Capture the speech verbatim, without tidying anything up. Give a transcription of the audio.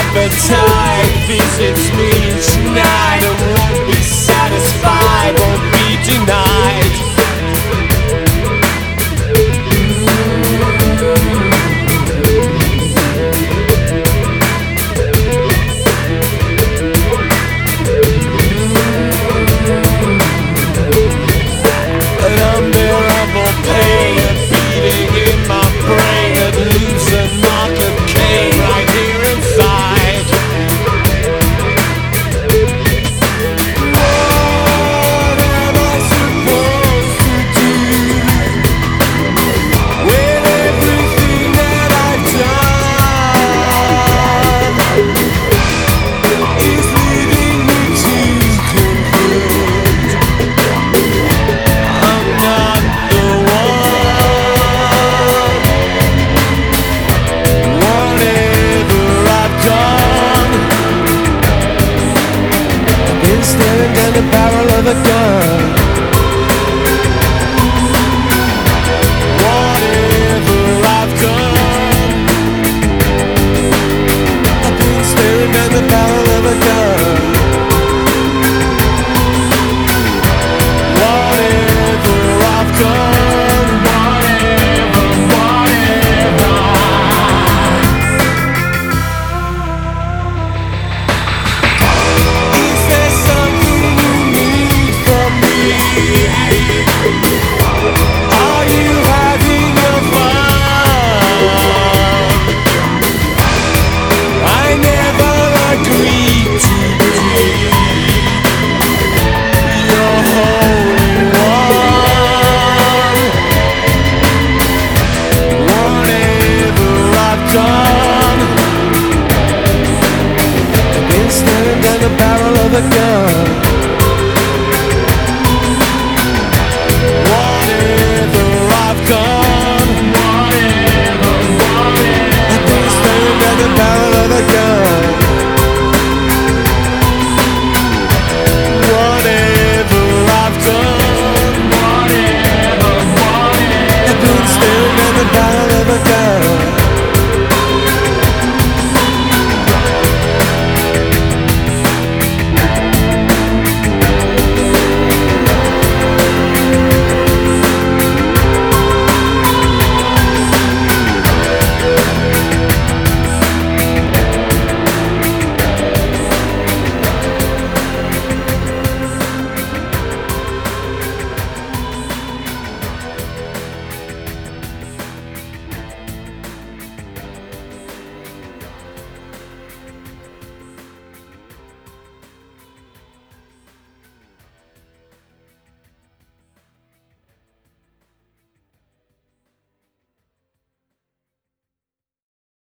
appetite visits me each night and won't be satisfied, won't be denied. An unbearable pain, a beating in my brain, it leaves a mark of Cain right here inside. What am I supposed to do with everything that I've done? Is leading me to conclude I'm not the one. Whatever I've done, I've been staring down the barrel of a gun. Whatever I've done, I've been staring down the barrel of a gun. Whatever I've done, whatever, whatever. Is there something you need from me? Are you having your fun? I never agreed to be your holy one. Whatever I've done, I've been staring down the barrel of a gun.